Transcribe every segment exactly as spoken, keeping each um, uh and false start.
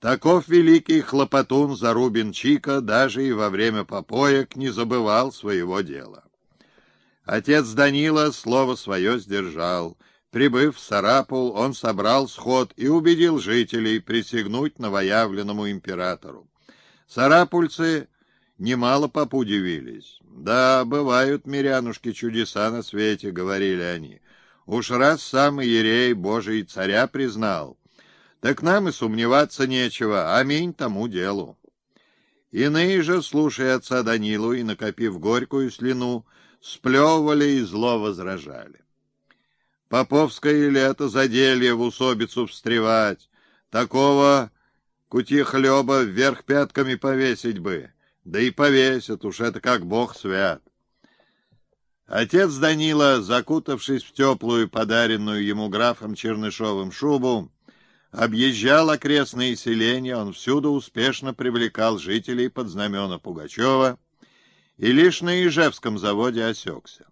Таков великий хлопотун Зарубин Чика даже и во время попоек не забывал своего дела. Отец Данила слово свое сдержал. Прибыв в Сарапул, он собрал сход и убедил жителей присягнуть новоявленному императору. Сарапульцы немало попу удивились. «Да, бывают, мирянушки, чудеса на свете», — говорили они. «Уж раз сам иерей Божий царя признал, так нам и сомневаться нечего, аминь тому делу». Иные же, слушая отца Данилу и накопив горькую слюну, сплевывали и зло возражали. «Поповское ли это заделье в усобицу встревать? Такого кутихлеба вверх пятками повесить бы. Да и повесят, уж это как бог свят». Отец Данила, закутавшись в теплую, подаренную ему графом Чернышовым шубу, объезжал окрестные селения, он всюду успешно привлекал жителей под знамена Пугачева и лишь на Ижевском заводе осекся.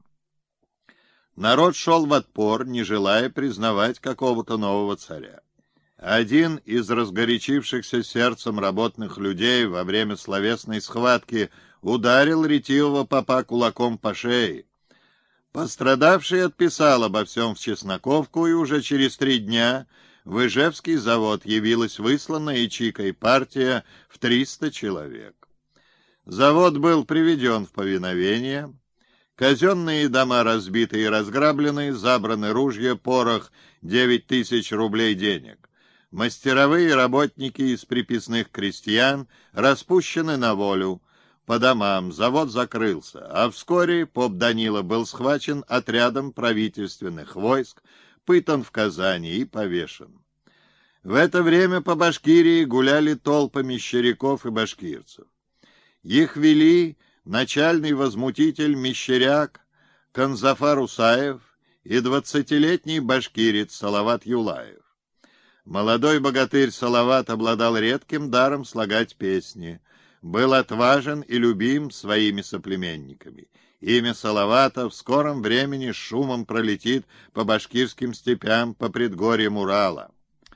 Народ шел в отпор, не желая признавать какого-то нового царя. Один из разгорячившихся сердцем работных людей во время словесной схватки ударил ретивого попа кулаком по шее. Пострадавший отписал обо всем в Чесноковку, и уже через три дня в Ижевский завод явилась высланная Чикой партия в триста человек. Завод был приведен в повиновение. Казенные дома разбиты и разграблены, забраны ружья, порох, девять тысяч рублей денег. Мастеровые работники из приписных крестьян распущены на волю. По домам завод закрылся, а вскоре поп Данила был схвачен отрядом правительственных войск, пытан в Казани и повешен. В это время по Башкирии гуляли толпы мещеряков и башкирцев. Их вели начальный возмутитель Мещеряк Канзафар Усаев и двадцатилетний башкирец Салават Юлаев. Молодой богатырь Салават обладал редким даром слагать песни, был отважен и любим своими соплеменниками. Имя Салавата в скором времени с шумом пролетит по башкирским степям, по предгорьям Урала.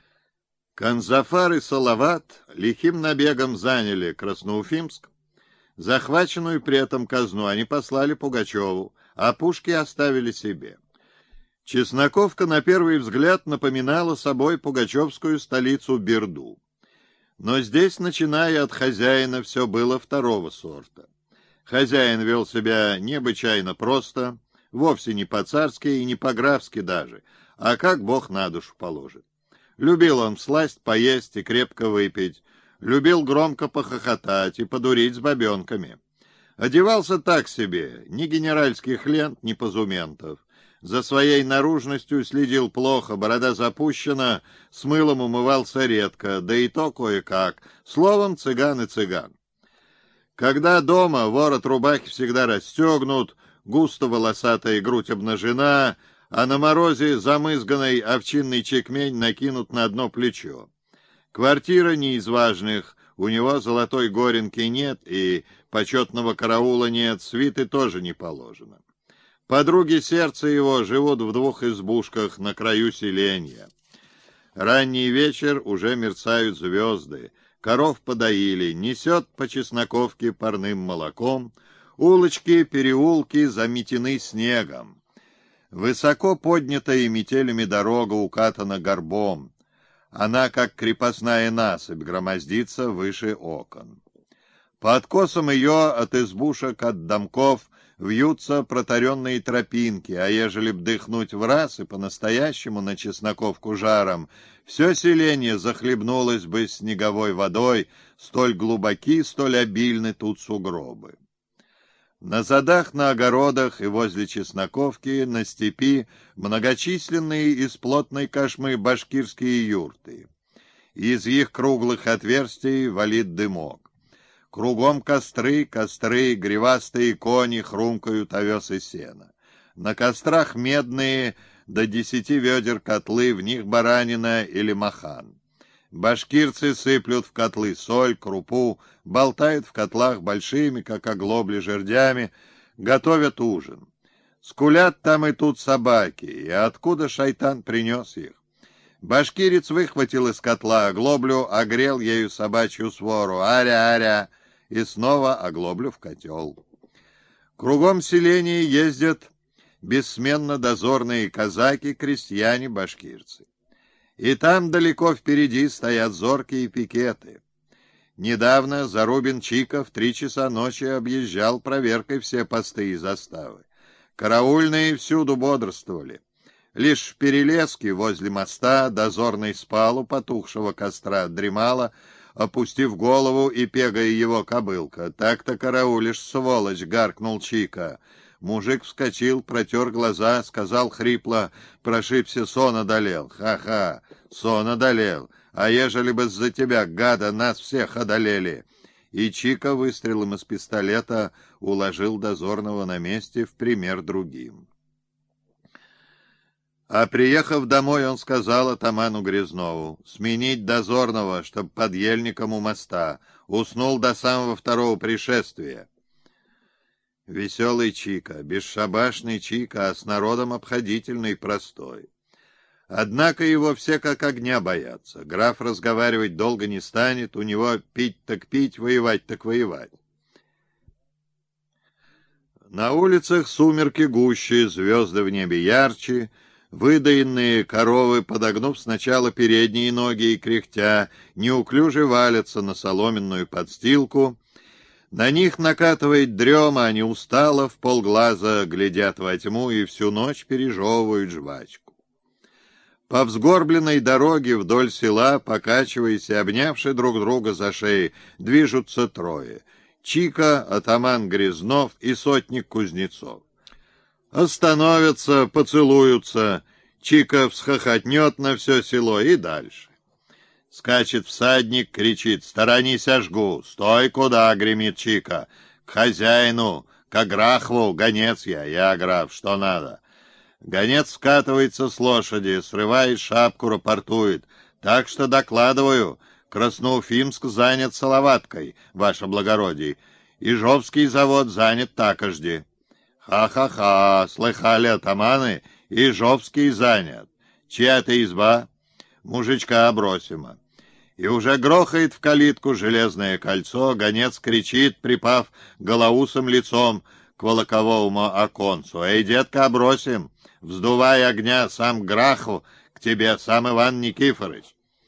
Канзафар и Салават лихим набегом заняли Красноуфимск. Захваченную при этом казну они послали Пугачеву, а пушки оставили себе. Чесноковка на первый взгляд напоминала собой пугачевскую столицу Берду. Но здесь, начиная от хозяина, все было второго сорта. Хозяин вел себя необычайно просто, вовсе не по-царски и не по-графски даже, а как бог на душу положит. Любил он всласть поесть и крепко выпить, любил громко похохотать и подурить с бабенками. Одевался так себе, ни генеральских лент, ни позументов. За своей наружностью следил плохо, борода запущена, с мылом умывался редко, да и то кое-как. Словом, цыган и цыган. Когда дома, ворот рубахи всегда расстегнут, густо волосатая грудь обнажена, а на морозе замызганный овчинный чекмень накинут на одно плечо. Квартира не из важных, у него золотой горенки нет и почетного караула нет, свиты тоже не положено. Подруги сердца его живут в двух избушках на краю селения. Ранний вечер, уже мерцают звезды, коров подоили, несет по Чесноковке парным молоком, улочки, переулки заметены снегом. Высоко поднятая метелями дорога укатана горбом. Она, как крепостная насыпь, громоздится выше окон. По откосам ее от избушек, от домков вьются протаренные тропинки, а ежели б дыхнуть в раз и по-настоящему на Чесноковку жаром, все селение захлебнулось бы снеговой водой, столь глубоки, столь обильны тут сугробы. На задах, на огородах и возле Чесноковки, на степи многочисленные из плотной кошмы башкирские юрты. Из их круглых отверстий валит дымок. Кругом костры, костры, гривастые кони хрумкают овес и сено. На кострах медные до десяти ведер котлы, в них баранина или махан. Башкирцы сыплют в котлы соль, крупу, болтают в котлах большими, как оглобли, жердями, готовят ужин. Скулят там и тут собаки, и откуда шайтан принес их? Башкирец выхватил из котла оглоблю, огрел ею собачью свору, аря-аря, и снова оглоблю в котел. Кругом селения ездят бессменно дозорные казаки, крестьяне, башкирцы. И там далеко впереди стоят зоркие пикеты. Недавно Зарубин Чика в три часа ночи объезжал проверкой все посты и заставы. Караульные всюду бодрствовали. Лишь в Перелеске возле моста дозорный спал у потухшего костра, дремала, опустив голову и пегая его кобылка. «Так-то караулишь, сволочь!» — гаркнул Чика. Мужик вскочил, протер глаза, сказал хрипло, прошибся, сон одолел. «Ха-ха, сон одолел! А ежели бы за тебя, гада, нас всех одолели!» И Чика выстрелом из пистолета уложил дозорного на месте в пример другим. А приехав домой, он сказал атаману Грязнову: «Сменить дозорного, чтоб под ельником у моста. Уснул до самого второго пришествия». Веселый Чика, бесшабашный Чика, а с народом обходительный и простой. Однако его все как огня боятся. Граф разговаривать долго не станет, у него пить так пить, воевать так воевать. На улицах сумерки гуще, звезды в небе ярче, выдаенные коровы, подогнув сначала передние ноги и кряхтя, неуклюже валятся на соломенную подстилку. На них накатывает дрема, они устало в полглаза глядят во тьму и всю ночь пережевывают жвачку. По взгорбленной дороге вдоль села, покачиваясь и обнявши друг друга за шеи, движутся трое — Чика, атаман Грязнов и сотник Кузнецов. Остановятся, поцелуются, Чика всхохотнет на все село и дальше. Скачет всадник, кричит: «Сторонись, жгу! Стой, куда!» — гремит Чика. «К хозяину, к Аграхову, гонец я, я граф, что надо?» Гонец скатывается с лошади, срывает шапку, рапортует: «Так что докладываю, Красноуфимск занят Салаваткой, ваше благородие, Ижовский завод занят такожди». «Ха-ха-ха! Слыхали, атаманы? Ижовский занят. Чья-то изба? Мужичка обросима». И уже грохает в калитку железное кольцо, гонец кричит, припав голоусым лицом к волоковому оконцу: «Эй, детка, обросим! Вздувай огня, сам Граху к тебе, сам Иван Никифорович».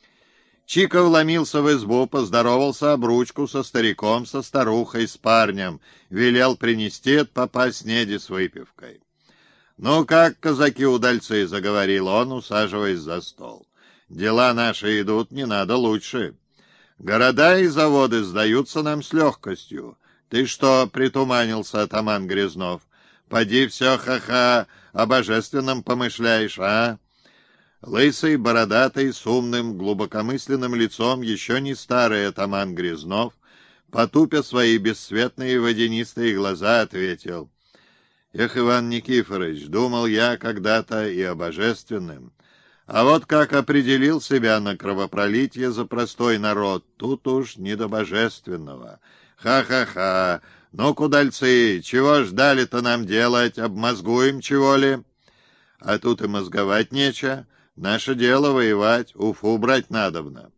Чика вломился в избу, поздоровался об ручку со стариком, со старухой, с парнем, велел принести от попа снеди с выпивкой. «Ну как, казаки-удальцы», — заговорил он, усаживаясь за стол, — «дела наши идут не надо лучше. Города и заводы сдаются нам с легкостью. Ты что притуманился, атаман Грязнов? Поди все, ха-ха, о божественном помышляешь, а?» Лысый, бородатый, с умным, глубокомысленным лицом, еще не старый атаман Грязнов, потупя свои бесцветные водянистые глаза, ответил: «Эх, Иван Никифорович, думал я когда-то и о божественном, а вот как определил себя на кровопролитие за простой народ, тут уж не до божественного. Ха-ха-ха! Ну, кудальцы, чего ждали-то нам делать, обмозгуем чего ли?» А тут и мозговать нечего. Наше дело воевать, Уфу брать надобно.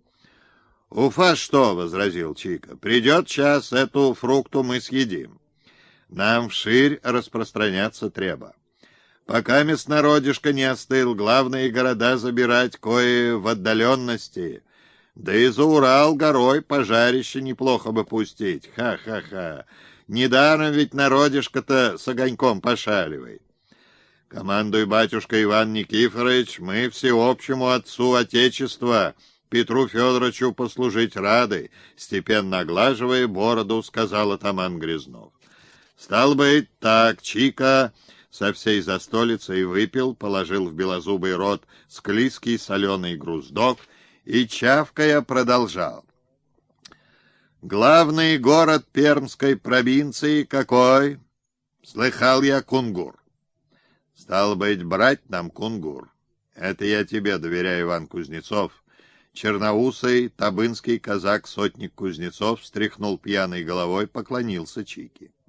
«Уфа что?» — возразил Чика. «Придет час, эту фрукту мы съедим. Нам вширь распространяться треба. Пока местнородишко не остыл, главные города забирать кое в отдаленности. Да и за Урал горой пожарище неплохо бы пустить. Ха-ха-ха! Недаром ведь народишко-то с огоньком пошаливает. Командуй, батюшка Иван Никифорович, мы всеобщему отцу Отечества, Петру Федоровичу, послужить рады», — степенно оглаживая бороду, сказал атаман Грязнов. Стал быть, так, Чика со всей застолицей выпил, положил в белозубый рот склизкий соленый груздок и, чавкая, продолжал. «Главный город Пермской провинции какой? Слыхал я, Кунгур. Стал быть, брать нам Кунгур. Это я тебе доверяю, Иван Кузнецов». Черноусый табынский казак-сотник Кузнецов встряхнул пьяной головой, поклонился Чике.